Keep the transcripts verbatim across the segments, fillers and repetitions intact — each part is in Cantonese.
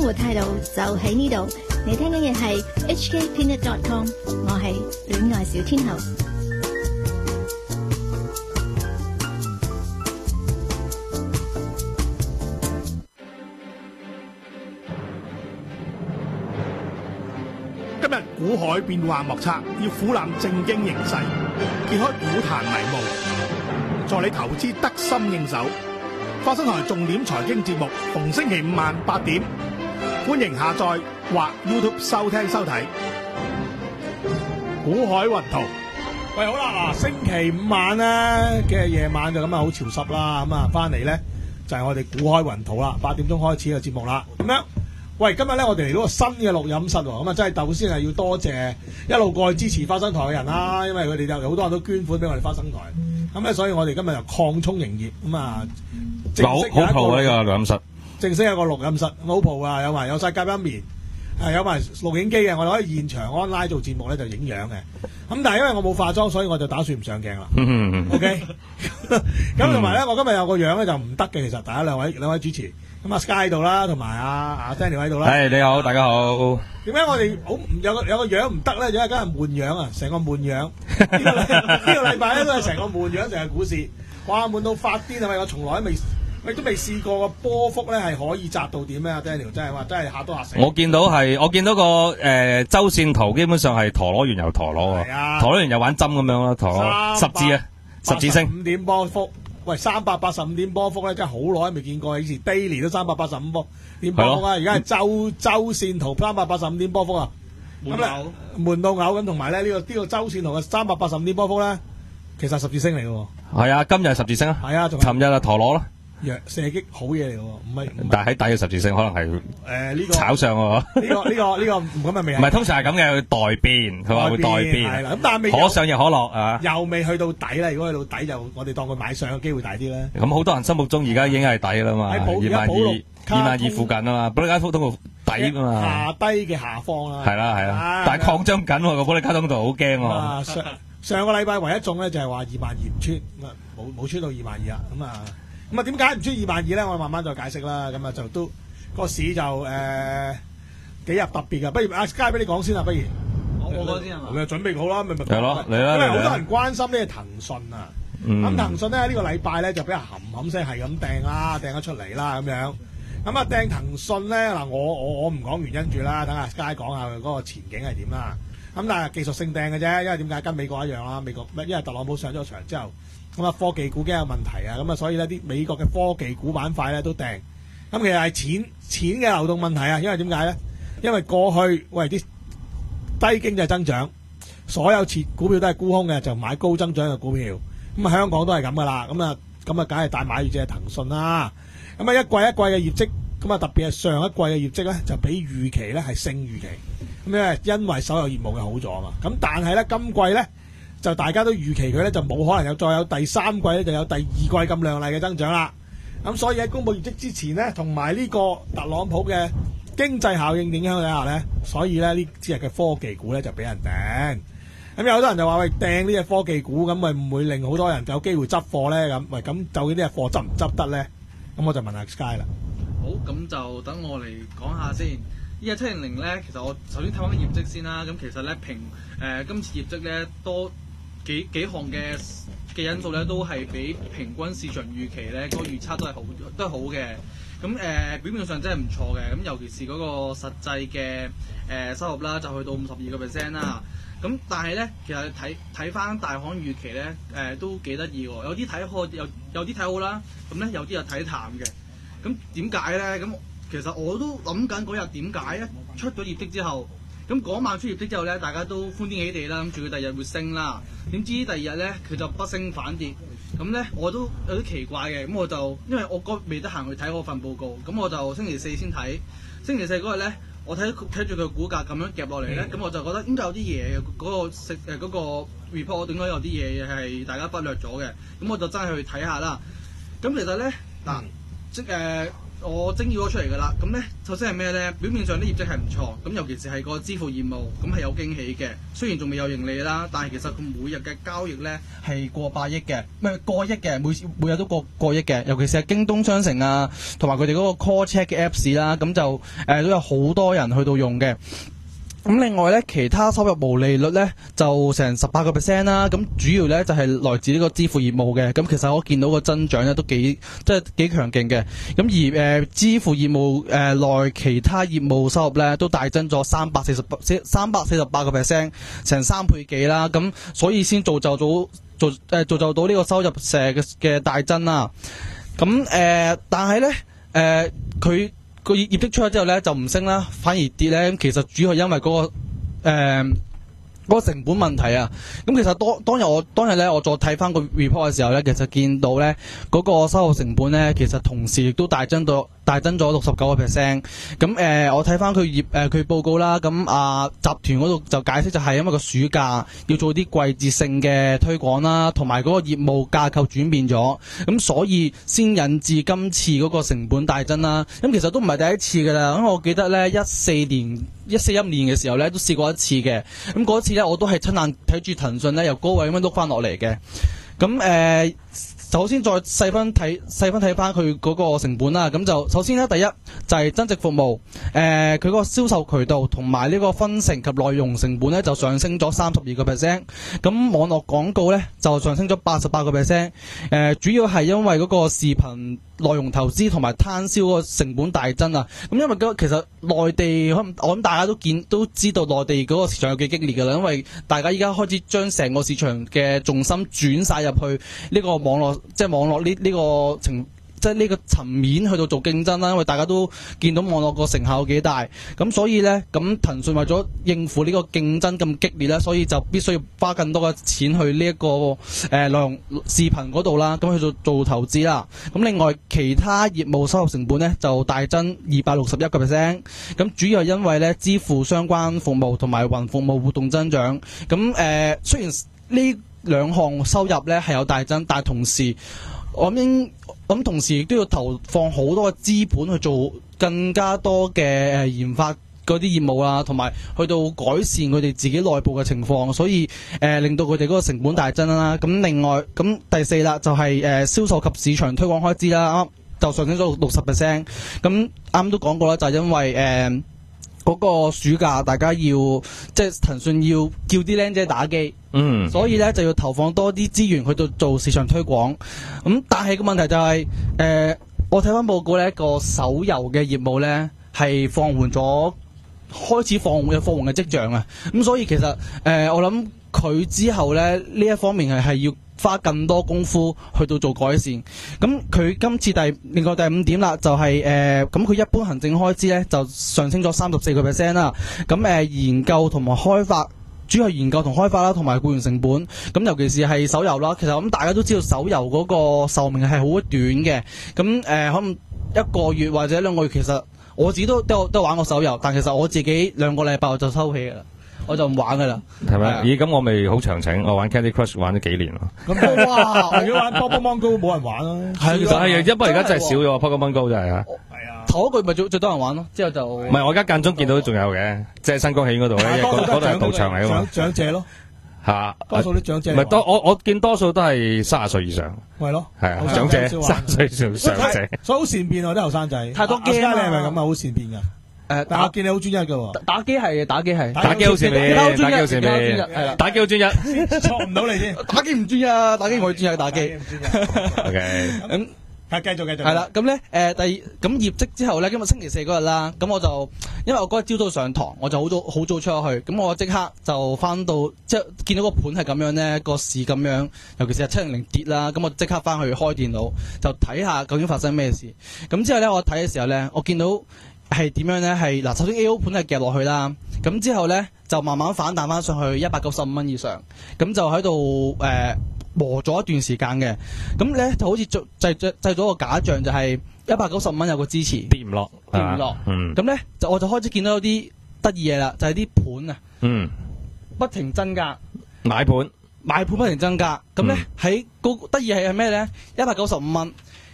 活態度就喺呢度。你聽緊嘅係 H K Peanut dot com， 我係戀愛小天后。 今日股海變幻莫測，要俯覽正經形勢，揭開股壇迷霧，助你投資得心應手。花生台重點財經節目，逢星期五晚八點，歡迎下載或 YouTube 收聽收睇。股海雲圖，喂，好啦，嗱，星期五晚咧嘅夜晚就咁啊，好潮濕啦，咁啊，翻嚟咧就係、是、我哋股海雲圖啦，八點鐘開始嘅節目啦，咁樣。喂，今日咧我哋嚟到個新嘅錄音室喎，咁啊真係首先係要多謝一路過去支持花生台嘅人啦，因為佢哋有好多人都捐款俾我哋花生台，咁咧所以我哋今日就擴充營業，咁啊正式有一個好呢個錄音室， 正式有個錄音室，好蒲啊，有埋有晒隔音棉，係有埋錄影機嘅，我哋可以現場 online 做節目咧就影樣嘅，咁但係因為我冇化妝，所以我就打算唔上鏡啦。OK，咁同埋咧，我今日有個樣咧就唔得嘅，其實大家兩位兩位主持。咁啊 Sky 喺度啦，同埋阿阿 Daniel 喺度啦。 係，你好，大家好。 點解我哋好有個有個樣唔得咧？因為梗係悶樣啊，成個悶樣。呢個呢個禮拜咧都係成個悶樣，成個股市，哇悶到發癲啊！咪我從來都未，我都未試過個波幅咧係可以窄到點咧？阿 Daniel 真係話真係嚇都嚇死。 我見到係，我見到個誒周線圖基本上係陀螺完又陀螺喎， 啊、 陀螺完又玩針咁樣咯，陀螺十字啊，十字星。 五點波幅。喂，三百八十五點波幅咧，真係好耐未見過，以前 daily 都三百八十五波點波幅啊，而家係周周線圖三百八十五點波幅啊，悶到悶到嘔咁，同埋咧呢個呢、呢個周線圖嘅三百八十五點波幅咧，其實十字星嚟嘅喎。 係啊，今日係十字星啊。 係啊，仲尋日啊陀螺咯。 弱射擊好嘢嚟嘅喎，唔係。 但係喺底嘅十字星可能係誒呢個炒上喎。呢、 呢個呢、呢個呢、呢個唔咁啊未。唔係通常係咁嘅，佢代變，佢話會代變。係啦， 咁但係未可上又可落啊。 又未去到底啦，如果去到底就我哋當佢買上嘅機會大啲咧。 咁好多人心目中而家已經係底啦嘛，二萬二二萬二附近啊嘛，保利加通道底啊嘛。下低嘅下方啦。係啦係啦，但係擴張緊喎個保利加通道，好驚喎。 上上個禮拜唯一中咧就係話二萬二唔穿，咁啊冇冇穿到二萬二啊，咁啊。咁啊，點解唔穿二萬二咧？我慢慢再解釋啦。咁啊，就都個市就誒、呃、幾日特別嘅。不如阿 Sky 俾你講先啦，不如我我講先係嘛？ 你準備好啦，咪咪係咯，嚟啦！ 因為好多人關心呢個騰訊啊。咁、嗯、騰訊咧呢、呢個禮拜咧就俾人冚冚聲係咁掟啦，掟咗出嚟啦咁樣。咁啊掟騰訊咧嗱，我我我唔講原因住啦，等阿 Sky 講下佢嗰個前景係點啦。咁但係技術性掟嘅啫，因為點解跟美國一樣啦？美國因為特朗普上咗場之後。咁啊，科技股驚有問題啊，咁啊，所以呢啲美國嘅科技股板塊咧都掟。咁其實係錢錢嘅流動問題啊，因為點解咧？因為過去喂啲低經濟增長，所有切股票都係沽空嘅，就買高增長嘅股票。咁啊，香港都係咁噶啦。咁啊，咁啊，梗係大買住隻騰訊啦。咁啊，一季一季嘅業績，咁啊，特別係上一季嘅業績咧，就比預期咧係勝預期。咁咧，因為所有業務嘅好咗啊嘛。咁但係咧，今季咧。就大家都預期佢咧就冇可能有再有第三季咧就有第二季咁亮麗嘅增長啦。咁所以喺公佈業績之前咧，同埋呢個特朗普嘅經濟效應影響底下咧，所以咧呢隻嘅科技股咧就俾人掟。咁有好多人就話喂，掟呢隻科技股，咁咪唔會令好多人有機會執貨咧？咁喂，咁究竟呢隻貨執唔執得咧？咁我就問下 Sky 啦。 好，咁就等我嚟講下先。呢隻七零零咧，其實我首先睇翻啲業績先啦。咁其實咧平誒、呃、今次業績咧多。幾幾項嘅嘅因素咧，都係比平均市場預期咧嗰個預測都係好都係好嘅。咁誒、呃、表面上真係唔錯嘅。咁尤其是嗰個實際嘅誒、呃、收入啦，就去到五十二個 percent 啦。咁但係咧，其實睇睇翻大行預期咧，誒、呃、都幾得意喎。有啲睇好，有有啲睇好啦。咁咧有啲又睇淡嘅。咁點解咧？咁其實我都諗緊嗰日點解咧？出咗業績之後。咁嗰晚出業績之後咧，大家都歡天喜地啦，諗住佢第二日會升啦。點知第二日咧，佢就不升反跌。咁咧，我都有啲奇怪嘅。咁我就因為我嗰未得閒去睇嗰份報告，咁我就星期四先睇。星期四嗰日咧，我睇睇住佢股價咁樣夾落嚟咧，咁、嗯、我就覺得應該有啲嘢嗰個食誒嗰個 report， 我點解有啲嘢係大家忽略咗嘅。咁我就真係去睇下啦。咁其實咧嗱，即誒。 我精要咗出嚟㗎啦。咁咧，首先係咩咧？表面上啲業績係唔錯，咁尤其是係個支付業務，咁係有驚喜嘅。雖然仲未有盈利啦，但係其實佢每日嘅交易咧係過百億嘅，唔係過億嘅，每每日都過過億嘅。尤其是係京東商城啊，同埋佢哋嗰個 call check 嘅 Apps 啦，咁就誒、呃、都有好多人去到用嘅。咁另外咧，其他收入毛利率咧就成十八個 percent 啦。咁主要咧就係、是、來自呢個支付業務嘅。咁其實我見到個增長咧都幾即係幾強勁嘅。咁而誒、呃、支付業務誒內、呃、其他業務收入咧都大增咗三百四十八三百四十八個 percent， 成三倍幾啦。咁所以先造就到造誒、呃、造就到呢個收入嘅嘅大增啦。咁誒、呃，但係咧誒佢。呃個業績出咗之後咧就唔升啦，反而跌咧。其實主要係因為嗰、嗰個誒。呃嗰個成本問題啊，咁其實當當日我當日咧，我再睇翻個 report 嘅時候咧，其實見到咧嗰、嗰個收入成本咧，其實同時亦都大增到大增咗六十九個 percent。咁誒、呃，我睇翻佢業誒佢報告啦，咁啊集團嗰度就解釋就係因為個暑假要做啲季節性嘅推廣啦，同埋嗰個業務架構轉變咗，咁所以先引致今次嗰個成本大增啦。咁其實都唔係第一次㗎啦，因為我記得咧一四年一四一年嘅時候咧都試過一次嘅，咁嗰次咧我都係親眼睇住騰訊咧由高位咁樣碌翻落嚟嘅。咁誒、呃，首先再細分睇細分睇翻佢嗰個成本啦。咁就首先咧，第一就係、是、增值服務，誒佢嗰個銷售渠道同埋呢個分成及內容成本咧就上升咗三十二個 percent。咁網絡廣告咧就上升咗八十八個 percent。誒主要係因為嗰個視頻內容投資同埋攤銷個成本大增啊。咁因為嗰其實內地可能我諗大家都見都知道內地嗰個市場有幾激烈㗎啦，因為大家依家開始將成個市場嘅重心轉晒入去呢個網絡，即係網絡呢呢個情。即係呢個層面去到做競爭啦，因為大家都見到網絡個成效有幾大，咁所以呢，咁騰訊為咗應付呢個競爭咁激烈咧，所以就必須要花更多嘅錢去呢、這、一個誒內容視頻嗰度啦，咁去做做投資啦。咁另外其他業務收入成本呢，就大增二百六十一個 percent， 咁主要係因為呢支付相關服務同埋雲服務活動增長。咁誒、呃、雖然呢兩項收入呢係有大增，但係同時我諗咁同時亦都要投放好多嘅資本去做更加多嘅誒研發嗰啲業務啊，同埋去到改善佢哋自己內部嘅情況，所以誒、呃、令到佢哋嗰個成本大增啦。咁另外咁第四啦，就係、是、誒、呃、銷售及市場推廣開支啦，就上升咗六十 percent。咁啱都講過啦，就係、是、因為誒。呃嗰個暑假大家要即係騰訊要叫啲僆仔打機，嗯，所以咧就要投放多啲資源去到做市場推廣。咁、嗯、但係個問題就係、是，誒、呃，我睇翻報告咧，個手遊嘅業務咧係放緩咗，開始放緩有放緩嘅跡象啊。咁、嗯、所以其實誒、呃，我諗佢之後咧呢一方面係係要花更多功夫去到做改善。咁佢今次第另外第五點啦，就係誒咁佢一般行政開支咧就上升咗三十四個 percent 啦。咁誒、呃、研究同埋開發，主要係研究同開發啦，同埋僱員成本。咁尤其是係手遊啦，其實咁大家都知道手遊嗰個壽命係好短嘅。咁誒、呃、可能一個月或者兩個月，其實我自己都都都玩過手遊，但其實我自己兩個禮拜我就收起㗎啦。我就唔玩噶啦， 係咪？咦，咁我咪好長情，我玩 Candy Crush 玩咗幾年咯。 咁哇，如果玩 Pokemon Go 冇人玩啦。係，其實係，因為而家真係少咗 Pokemon Go 真係啊。係啊。頭一個咪最最多人玩咯，之後就唔係，我而家間中見到仲有嘅，即係新光喜嗰度咧，嗰嗰度係賭場嚟噶嘛。長者咯。嚇，多數啲長者。唔係多，我我見多數都係三十歲以上。係咯。係啊，長者三十歲以上長者。所以好善變啊啲後生仔。太多 game 啦。你係咪咁啊？好善變㗎。誒，但我見你好專一噶喎，打機係打機係打機好善變，打機好善變，係啦，打機好專一，錯唔到你先，打機唔專一啊，打機我專一打機，OK，咁係繼續繼續，係啦，咁咧誒第二咁業績之後咧，今日星期四嗰日啦，咁我就因為我嗰日朝早上堂，我就好早好早出咗去，咁我即刻就翻到即係見到個盤係咁樣咧，個市咁樣，尤其是係七零零跌啦，咁我即刻翻去開電腦就睇下究竟發生咩事，咁之後咧我睇嘅時候咧，我見到。係點樣咧？係嗱，首先 A O 盤係夾落去啦，咁之後咧就慢慢反彈翻上去一百九十五蚊以上，咁就喺度誒磨咗一段時間嘅，咁咧就好似製製製咗個假象，就係一百九十五蚊有個支持，跌唔落，跌唔落，嗯，咁咧就我就開始見到有啲得意嘢啦，就係啲盤啊，嗯，不停增加，買盤，買盤不停增加，咁咧喺個得意係係咩咧？一百九十五蚊。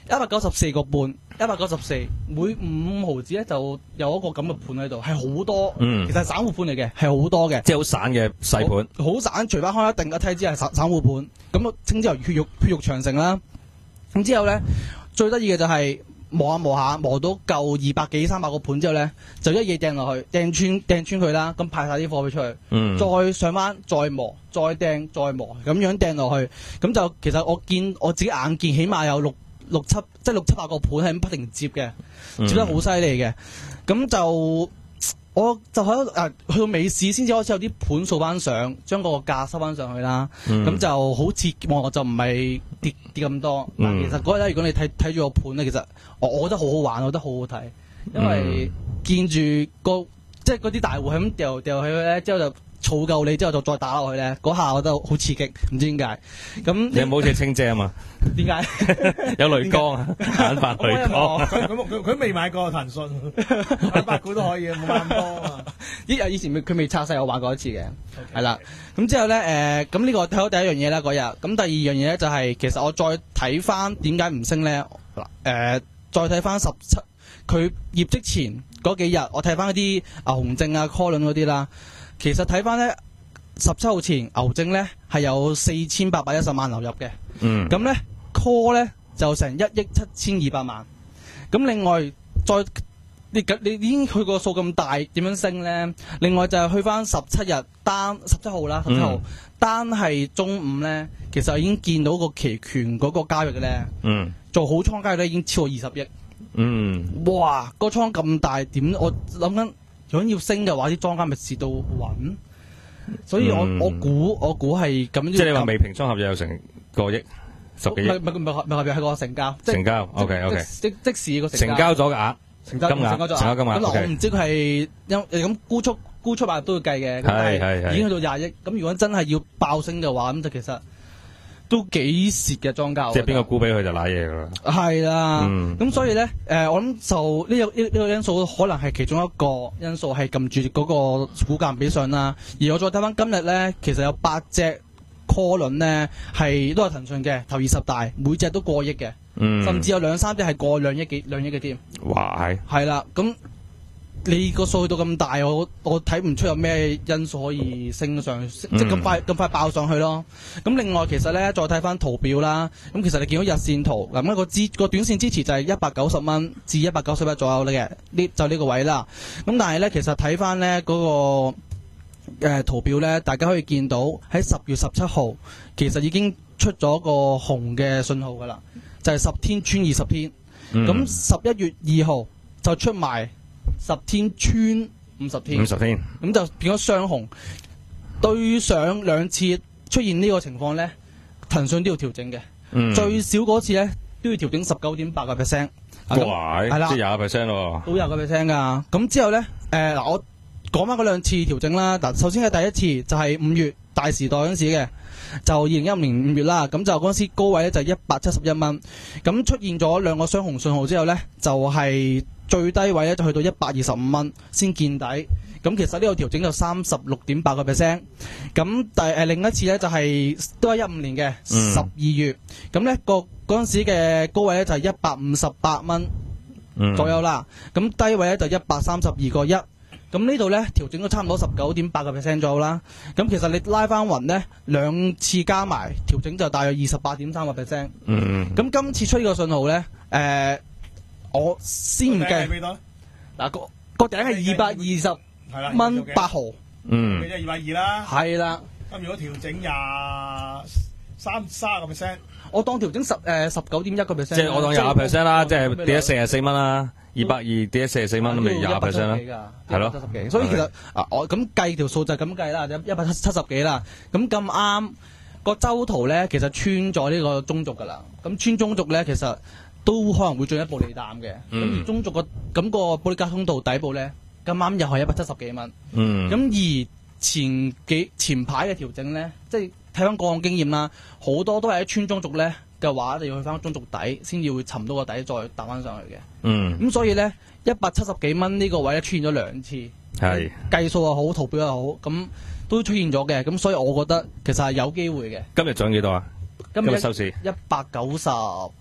一百九十四個半，一百九十四每五毫子咧就有一個咁嘅盤喺度，係好多。嗯，其實係散戶盤嚟嘅，係好多嘅， 即係好散嘅細盤， 好散，除翻開一定一睇之係散散戶盤。咁稱之為血肉血肉長城啦。咁之後咧，最得意嘅就係、是。磨下磨下磨到夠二百幾三百個盤之後咧，就一嘢掟落去，掟穿掟穿佢啦，咁派晒啲貨俾出去，嗯、再上翻再磨再掟再磨咁樣掟落去，咁就其實我見我自己眼見，起碼有六六七即係六七百個盤係咁不停接嘅，接得好犀利嘅，咁就我就喺度誒去到尾市先至開始有啲盤掃翻上，將個價收翻上去啦，咁、嗯、就好似望就唔係跌跌咁多，嗯、但其實嗰日咧，如果你睇睇住個盤咧，其實我我覺得好好玩，我覺得好好睇，因為見住個即係嗰啲大戶係咁掉掉起去咧，之後就儲夠你之後就再打落去咧，嗰下我覺得好刺激，唔知點解。咁你有冇好似清姐啊嘛？ 點解？有雷光啊，眼發雷光。 佢佢佢佢未買過騰訊，買百股都可以，冇買咁多啊。 依以前佢未拆細，我玩過一次嘅，係啦。咁之後咧，誒咁呢個睇到第一樣嘢啦嗰日。咁第二樣嘢咧就係、是、其實我再睇翻點解唔升咧？嗱、呃、誒，再睇翻十七佢業績前嗰幾日，我睇翻嗰啲牛證啊、call 輪嗰啲啦。其實睇翻咧，十七號前牛證咧係有四千八百一十萬流入嘅，嗯，咁咧 call 咧就成一億七千二百萬，咁另外再你你已經去個數咁大，點樣升咧？另外就係去翻十七日單十七號啦，十七號、嗯、單係中午咧，其實已經見到個期權嗰個交易嘅咧，嗯，做好倉交易咧已經超過二十億，嗯，哇，個倉咁大，點我諗緊。如果要升嘅話，啲莊家咪蝕到穩，所以我、嗯、我估我估係咁樣。即係你話未平倉合約有成個億十幾億？唔係唔係唔係合約係個成交。成交 OK OK 即即時個成交。成交咗嘅額。成交金額。成交金額。咁我唔知佢係因咁沽出沽出賣都要計嘅。係係係。已經去到廿億，咁如果真係要爆升嘅話，咁就其實都幾蝕嘅莊家。即係邊個沽俾佢就瀨嘢㗎啦。係啦，咁、嗯、所以咧，誒、呃，我諗就呢、這個呢呢、這個因素可能係其中一個因素係撳住嗰個股價唔俾上啦。而我再睇翻今日咧，其實有八隻 call 輪咧係都係騰訊嘅頭二十大，每隻都過億嘅，嗯、甚至有兩三隻係過兩億幾兩億嘅添。哇！係係啦，咁。你個數去到咁大，我我睇唔出有咩因素可以升上，嗯、即係咁快咁快爆上去咯。咁另外其實咧，再睇翻圖表啦。咁其實你見到日線圖，咁、那、一個支個短線支持就係一百九十蚊至一百九十一左右嘅，呢就呢個位啦。咁但係咧，其實睇翻咧嗰個誒、呃、圖表咧，大家可以見到喺十月十七號，其實已經出咗個紅嘅信號噶啦，就係、是、十天穿二十天。咁十一月二號就出埋。十天穿五十天，五十天咁就變咗雙紅。對上兩次出現呢個情況咧，騰訊都要調整嘅，嗯、最少嗰次咧都要調整十九點八個 percent。哇！係啦，即係廿個 percent 咯，都廿個 percent 噶。咁之後咧，誒、呃、嗱，我講翻嗰兩次調整啦。嗱，首先係第一次就係五月大時代嗰陣時嘅，就二零一五年五月啦。咁就嗰陣時高位咧就一百七十一蚊。咁出現咗兩個雙紅信號之後咧，就係、是。最低位咧就去到一百二十五蚊先見底，咁其實呢個調整就三十六點八個 percent。咁第誒另一次咧就係、是、都係一五年嘅十二月，咁咧、嗯、個嗰陣時嘅高位咧就係一百五十八蚊左右啦，咁、嗯、低位咧就一百三十二個一。咁呢度咧調整咗差唔多十九點八個 percent 左右啦。咁其實你拉翻勻咧兩次加埋調整就大約二十八點三個 percent。嗯，咁今次出呢個信號咧誒。呃我先唔計，嗱個個頂係二百二十蚊八毫，嗯，即係二百二啦，係啦。咁如果調整廿三三個 percent，我當調整十誒十九點一個 percent，即係我當廿個 percent 啦，即係跌咗四十四蚊啦，二百二跌咗四十四蚊，咁咪廿 percent 啦，係咯，七十幾。所以其實啊，我咁計條數就係咁計啦，一百七七十幾啦。咁咁啱個周圖咧，其實穿咗呢個中軸噶啦。咁穿中軸咧，其實。都可能會進一步利淡嘅，咁、嗯、而中軸個咁個保利加通道底部咧，咁啱又係一百七十幾蚊。咁、嗯、而前幾前排嘅調整咧，即係睇翻過往經驗啦，好多都係喺穿中軸咧嘅話，你要去翻中軸底先至會沉到個底，再彈翻上去嘅。咁、嗯、所以咧，一百七十幾蚊呢個位咧出現咗兩次，係計數又好，圖表又好，咁都出現咗嘅。咁所以我覺得其實係有機會嘅。今日漲幾多啊？今日收市一百九十。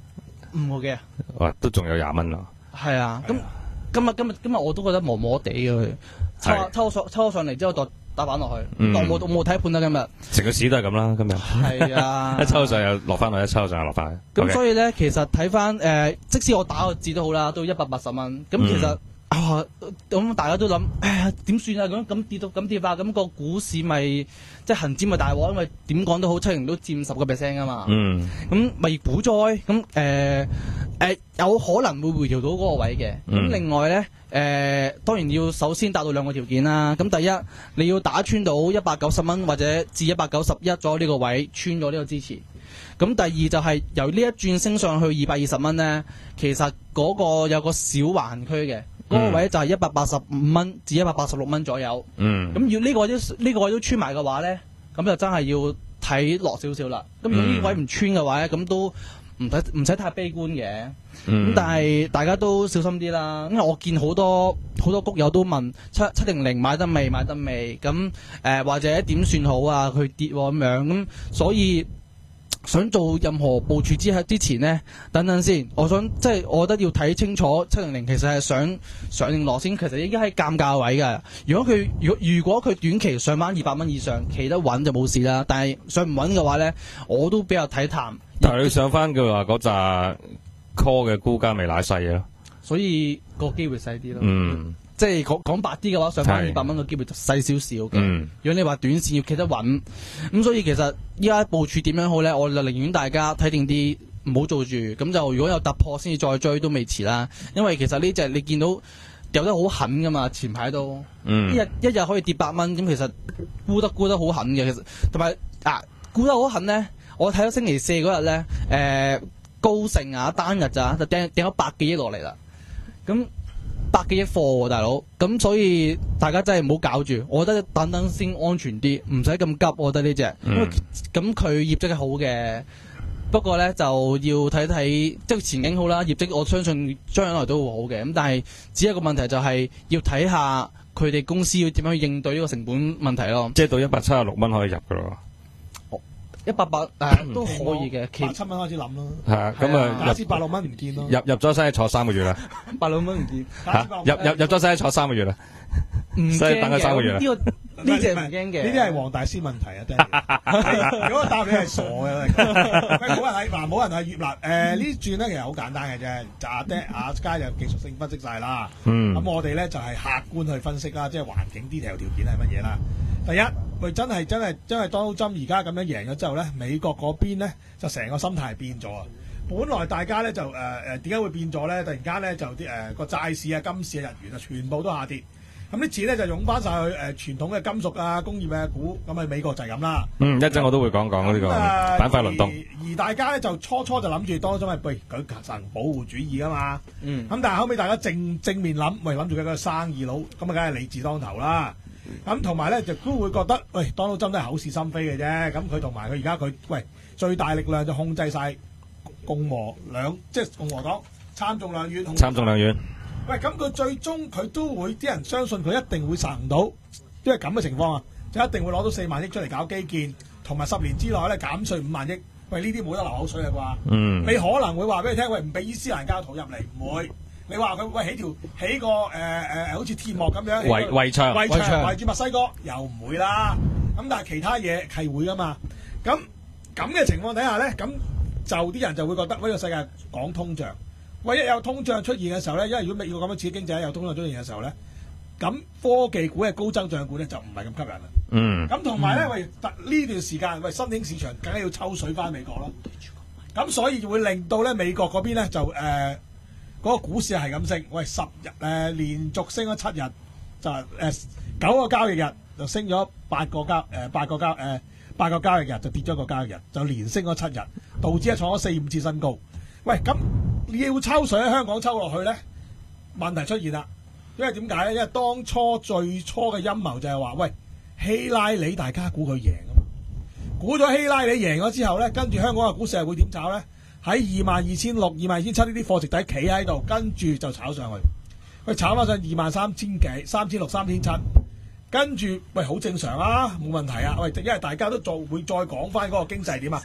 五個幾啊？ 哇，都仲有廿蚊咯。 係啊，咁今日今日今日我都覺得磨磨地嘅佢，抽抽上抽上嚟之後就打板落去，嗯、我冇冇睇盤啦今日。 成個市都係咁啦，今日。係啊，一抽上又落翻去，一抽上又落翻去。 咁所以咧，其實睇翻誒，即使我打個字都好啦，都一百八十蚊。咁其實。嗯啊，咁大家都諗，哎呀點算啊？咁咁跌到咁跌啊？咁個股市咪即係恒指咪大鑊，因為點講都好，七零都佔十個 percent 啊嘛。嗯。咁咪股災，咁誒誒有可能會回調到嗰個位嘅。咁、嗯、另外咧，誒、呃、當然要首先達到兩個條件啦。咁第一，你要打穿到一百九十蚊或者至一百九十一咗呢個位，穿咗呢個支持。咁第二就係由呢一轉升上去二百二十蚊咧，其實嗰個有個小橫區嘅。嗰、嗯、個位就係一百八十五蚊至一百八十六蚊左右。嗯。咁要呢個都呢個位都穿埋嘅話咧，咁就真係要睇落少少啦。咁如果呢個位唔穿嘅話咧，咁都唔使唔使太悲觀嘅。咁、嗯、但係大家都小心啲啦，因為我見好多好多谷友都問七七零零買得未買得未？咁誒、呃、或者點算好啊？佢跌咁樣咁，所以。想做任何部署之之前呢，等等先。我想即係，我覺得要睇清楚七零零其實係想上定落先。其實應該係尷尬位㗎。如果佢如果如果佢短期上翻二百蚊以上，企得穩就冇事啦。但係上唔穩嘅話呢，我都比較睇淡。 但係你上翻嘅話，嗰扎 call 嘅估價未奶細啊， 所以個機會細啲咯。 嗯。 即係講講白啲嘅話，上翻二百蚊嘅機會就細少少嘅。嗯、如果你話短線要企得穩，咁所以其實依家部署點樣好咧？我就寧願大家睇定啲，唔好做住。咁就如果有突破先至再追都未遲啦。因為其實呢隻你見到有得好狠噶嘛，前排都、嗯、一日一日可以跌八蚊，咁其實沽得沽得好狠嘅。其實同埋啊沽得好狠咧，我睇到星期四嗰日咧，誒、呃、高盛啊單日咋就掟掟咗百幾億落嚟啦，咁。百幾億貨喎，大佬，咁所以大家真係唔好搞住，我覺得等等先安全啲，唔使咁急。我覺得呢隻，咁佢、嗯、業績係好嘅，不過咧就要睇睇，即係前景好啦，業績我相信將來都會好嘅。咁但係只係一個問題就係要睇下佢哋公司要點樣去應對呢個成本問題咯。 即係到一百七十六蚊可以入㗎咯。 一百八誒都可以嘅， 百七蚊開始諗咯。 係啊，咁啊， 假設百六蚊唔見咯。 入入咗西坐三個月啦。 百六蚊唔見。 嚇！入入入咗西坐三個月啦。 唔驚嘅。等咗三個月啦。 呢個呢隻唔驚嘅。 呢啲係黃大仙問題啊！真係。如果我答你係傻嘅，喂，冇人係嗱，冇人係越南誒呢轉咧，其實好簡單嘅啫。就阿爹阿佳就技術性分析晒啦。嗯。咁我哋咧就係客觀去分析啦，即係環境 detail 條件係乜嘢啦。第一，喂，真係真係真係 Donald Trump而家咁樣贏咗之後咧，美國嗰邊咧就成個心態變咗啊！本來大家咧就誒誒點解會變咗咧？突然間咧就啲誒個債市啊、金市啊、日元啊，全部都下跌。咁啲錢咧就湧翻晒去誒、呃、傳統嘅金屬啊、工業嘅股，咁喺美國就係咁啦。嗯， 一陣我都會講講呢個板塊輪動。 而大家咧就初初就諗住當中係喂佢實保護主義啊嘛。嗯。咁但係後尾大家正正面諗，喂諗住佢個生意佬，咁啊梗係理智當頭啦。咁同埋咧就都會覺得，喂，Donald Trump都係口是心非嘅啫。咁佢同埋佢而家佢，喂，最大力量就控制晒共和兩，即係共和黨參眾兩院。 參眾兩院。 喂，咁佢最終佢都會啲人相信佢一定會實行到，因為咁嘅情況啊，就一定會攞到四萬億出嚟搞基建，同埋十年之內咧減稅五萬億。喂，呢啲冇得流口水啊啩？嗯。你可能會話俾你聽，喂，唔俾伊斯蘭教徒入嚟，唔會。你話佢喂起條起個誒誒誒好似鐵幕咁樣圍圍牆圍牆圍住墨西哥又唔會啦，咁但係其他嘢係會噶嘛？咁咁嘅情況底下咧，咁就啲人就會覺得呢個世界講通脹，喂，一有通脹出現嘅時候咧，因為如果美國咁樣刺激經濟有通脹出現嘅時候咧，咁科技股嘅高增長股咧就唔係咁吸引啦。嗯。咁同埋咧，喂呢段時間喂新興市場梗係要抽水翻美國咯，咁所以就會令到咧美國嗰邊咧就誒。呃嗰個股市係咁升，喂十日誒、呃、連續升咗七日，就誒、呃、九個交易日就升咗八個交誒、呃、八個交誒、呃、八個交易日就跌咗個交易日，就連升咗七日，道指係創咗四五次新高。喂，咁你要抽水喺香港抽落去咧，問題出現啦。因為點解咧？因為當初最初嘅陰謀就係話，喂希拉里大家估佢贏啊嘛，估咗希拉里贏咗之後咧，跟住香港嘅股市係會點炒咧？喺二萬二千六、二萬二千七呢啲貨值底企喺度，跟住就炒上去，佢炒翻上二萬三千幾、三千六、三千七，跟住喂好正常啊，冇問題啊。喂，因為大家都做會再講翻嗰個經濟點啊，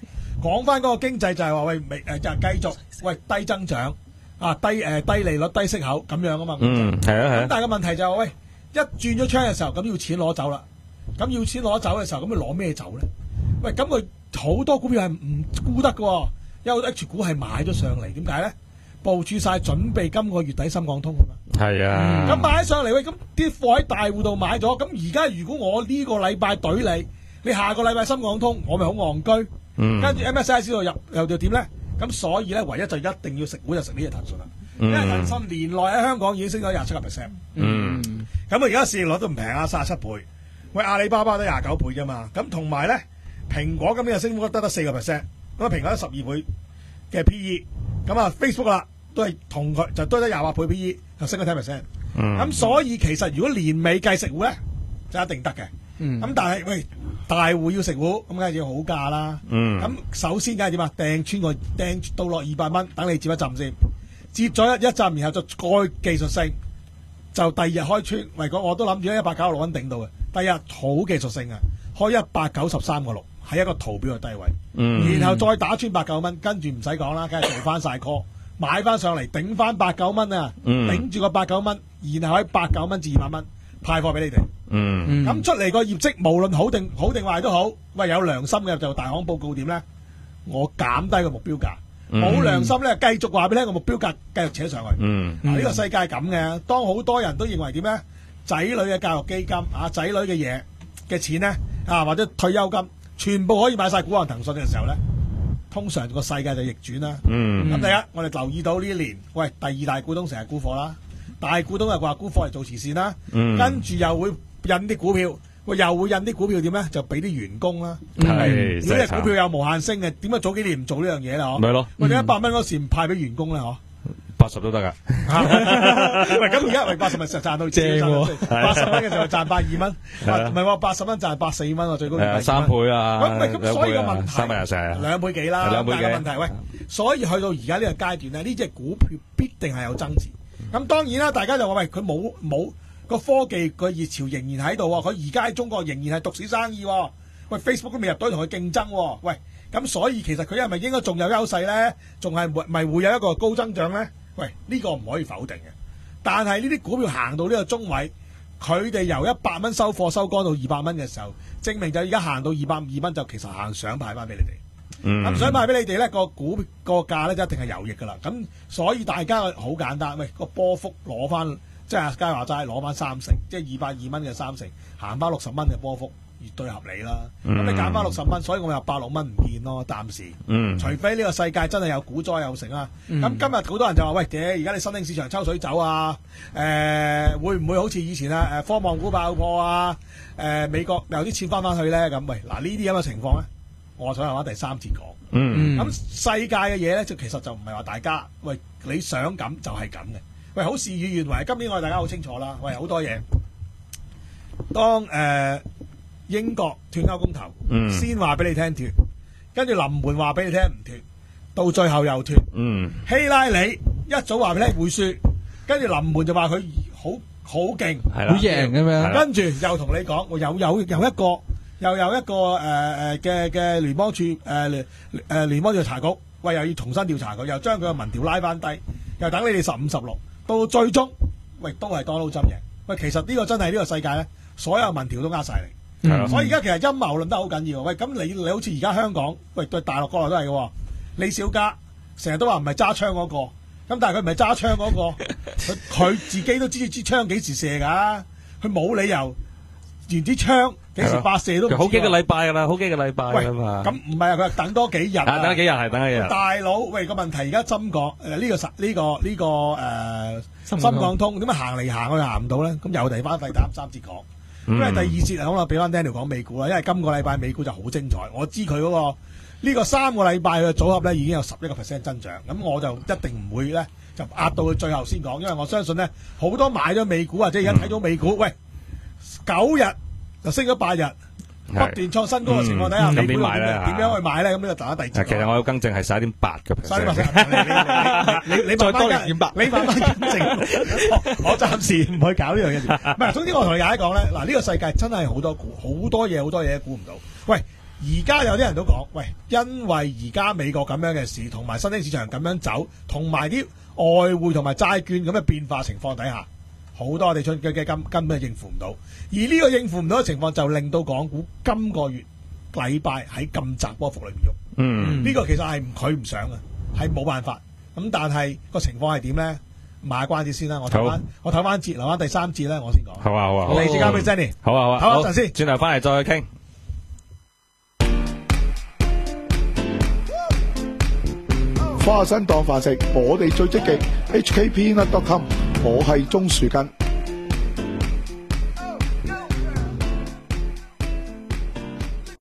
講翻嗰個經濟就係話喂未誒就係繼續喂低增長啊低誒、呃、低利率低息口咁樣啊嘛。 嗯，係啊係啊。 咁但係個問題就係、是、喂一轉咗槍嘅時候，咁要錢攞走啦。咁要錢攞走嘅時候，咁佢攞咩走咧？喂，咁佢好多股票係唔沽得嘅，因為 H 股係買咗上嚟，點解咧？部署晒準備今個月底深港通啊嘛。 係啊。 咁買上嚟喂，咁啲貨喺大戶度買咗，咁而家如果我呢個禮拜懟你，你下個禮拜深港通，我咪好戇居。嗯。跟住 M S I 度入又就點咧？咁所以咧，唯一就一定要食股就食呢隻騰訊啦。因為騰訊年內喺香港已經升咗廿七個 percent。嗯。咁啊，而家市盈率都唔平啊，三十七倍。喂，阿里巴巴都廿九倍啫嘛。咁同埋咧，蘋果今年嘅升幅得得四個 percent。咁啊，蘋果得十二倍嘅 P E。咁啊 ，Facebook 啦，都係同佢就都得廿八倍 P E，就升咗十 percent。咁所以其實如果年尾計食糊咧，就一定得嘅。咁、嗯、但係喂，大戶要食糊，咁梗係要好價啦。咁、嗯、首先梗係點啊？掟穿個掟到落二百蚊，等你接一浸先，接咗一一浸，然後就再技術性，就第二日開穿。喂，講我都諗住一百九十六蚊頂到嘅，第二日好技術性啊，開一百九十三個六。係一個圖表嘅低位，嗯、然後再打穿八九蚊，跟住唔使講啦，梗係做翻晒 call， 買翻上嚟頂翻八九蚊啊，嗯、頂住個八九蚊，然後喺八九蚊至二百蚊派貨俾你哋。咁、嗯、出嚟個業績無論好定好定壞都好，喂有良心嘅就大行報告點咧？我減低個目標價，冇、嗯、良心咧繼續話俾你聽個目標價繼續扯上去。嗱呢、嗯嗯、個世界係咁嘅，當好多人都認為點咧？仔女嘅教育基金啊，仔女嘅嘢嘅錢咧啊，或者退休金。全部可以買晒股行騰訊嘅時候咧，通常個世界就逆轉啦。咁、嗯、第一，我哋留意到呢一年，喂，第二大股東成日沽貨啦，大股東又話沽貨嚟做慈善啦，嗯、跟住又會印啲股票，喂，又會印啲股票點咧？就俾啲員工啦。係，如果隻股票有無限升嘅，點解早幾年唔做呢樣嘢啦？嗬，咪咯，或者一百蚊嗰時唔派俾員工咧？嗬。 八十都得噶， 喂，咁而家喂八十咪實賺到正喎，八十蚊嘅時候賺百二蚊，唔係話八十蚊賺百四蚊喎，最高三倍啊， 咁咪咁所以個問題三倍又成兩倍幾啦，兩倍幾問題喂，所以去到而家呢個階段咧，呢隻股票必定係有增持。咁當然啦，大家就話喂，佢冇冇個科技個熱潮仍然喺度喎，佢而家喺中國仍然係獨市生意喎，喂 Facebook 都未入到同佢競爭喎，喂，咁所以其實佢係咪應該仲有優勢咧？仲係咪會有一個高增長咧？喂，呢、這個唔可以否定嘅，但係呢啲股票行到呢個中位，佢哋由一百蚊收貨收乾到二百蚊嘅時候，證明就而家行到二百二蚊就其實行想派翻俾你哋。咁、嗯、想派俾你哋咧，個股個價咧就一定係有益噶啦。咁所以大家好簡單，喂，個波幅攞翻，即係阿佳話齋攞翻三成，即係二百二蚊嘅三成，行翻六十蚊嘅波幅。絕對合理啦，咁、嗯、你減翻六十蚊，所以我咪百六蚊唔見咯，暫時。嗯、除非呢個世界真係有股災有成啦。咁、嗯、今日好多人就話：喂，姐，而家你新興市場抽水走啊？誒、呃，會唔會好似以前啊？誒，科網股爆破啊？誒、呃，美國有啲錢翻翻去咧？咁喂，嗱呢啲咁嘅情況咧，我想留翻第三節講。咁、嗯嗯、世界嘅嘢咧，就其實就唔係話大家喂你想咁就係咁嘅。喂，好事與願違，今年我哋大家好清楚啦。喂，好多嘢，當誒。呃英國脫歐公投，嗯、先話俾你聽脫，跟住臨門話俾你聽唔脫，到最後又脫。嗯、希拉里一早話俾你聽會輸，跟住臨門就話佢好好勁，好贏咁樣， 跟住又同你講，我有有有一個又有一個誒誒嘅嘅聯邦處誒誒、呃、聯邦調查局，喂又要重新調查佢，又將佢嘅民調拉翻低，又等你哋十五十六，到最終喂都係 Donald Trump贏。喂，其實呢個真係呢個世界咧，所有民調都呃晒你。嗯、所以而家其實陰謀論都好緊要。喂，咁你你好似而家香港，喂對大陸國內都係嘅。李小加成日都話唔係揸槍嗰個，咁但係佢唔係揸槍嗰個，佢佢自己都知支槍幾時射㗎，佢冇理由連支槍幾時發射都唔知。 好幾個禮拜㗎啦，好幾個禮拜㗎嘛。 咁唔係啊，佢等多幾日、啊。 等幾日係等幾日。 大佬，喂個問題而家針講誒呢個實呢、呢個呢、呢個誒、呃、深港通點解行嚟行去行唔到咧？咁又第翻第三三節講。因為第二節嚟講啦，俾翻 Daniel 講美股啦，因為今個禮拜美股就好精彩。我知佢嗰、嗰個呢、呢個三個禮拜嘅組合咧已經有十一個 percent 增長，咁我就一定唔會咧就壓到佢最後先講，因為我相信咧好多買咗美股或者而家睇到美股，喂九日就升咗八日，不斷創新高嘅情況底下， 嗯、 美股點樣點樣去買咧？咁呢個大家第二節。 其實我要更正係十一點八嘅 percent。你你你再多零點八，你慢慢更正。我我暫時唔去搞呢樣嘢。唔係，總之我同你大家講咧，嗱呢個世界真係好多股，好多嘢，好多嘢估唔到。喂， 而家有啲人都講，喂，因為而家美國咁樣嘅事，同埋新興市場咁樣走，同埋啲外匯同埋債券咁嘅變化情況底下，好多地出嘅基金根本係應付唔到。而呢個應付唔到嘅情況，就令到港股今個月禮拜喺咁窄波幅裏面喐。 嗯， 呢個其實係佢唔想嘅，係冇辦法。咁但係個情況係點咧？賣關子先啦，我睇翻我睇翻節，留翻第三節咧，我先講。 好啊好啊， 第二節交俾 Jenny。 好啊好啊， 好一陣先， 轉頭翻嚟再傾。 花生當飯食，我哋最積極。H K P Nut dot com， 我係鍾樹根。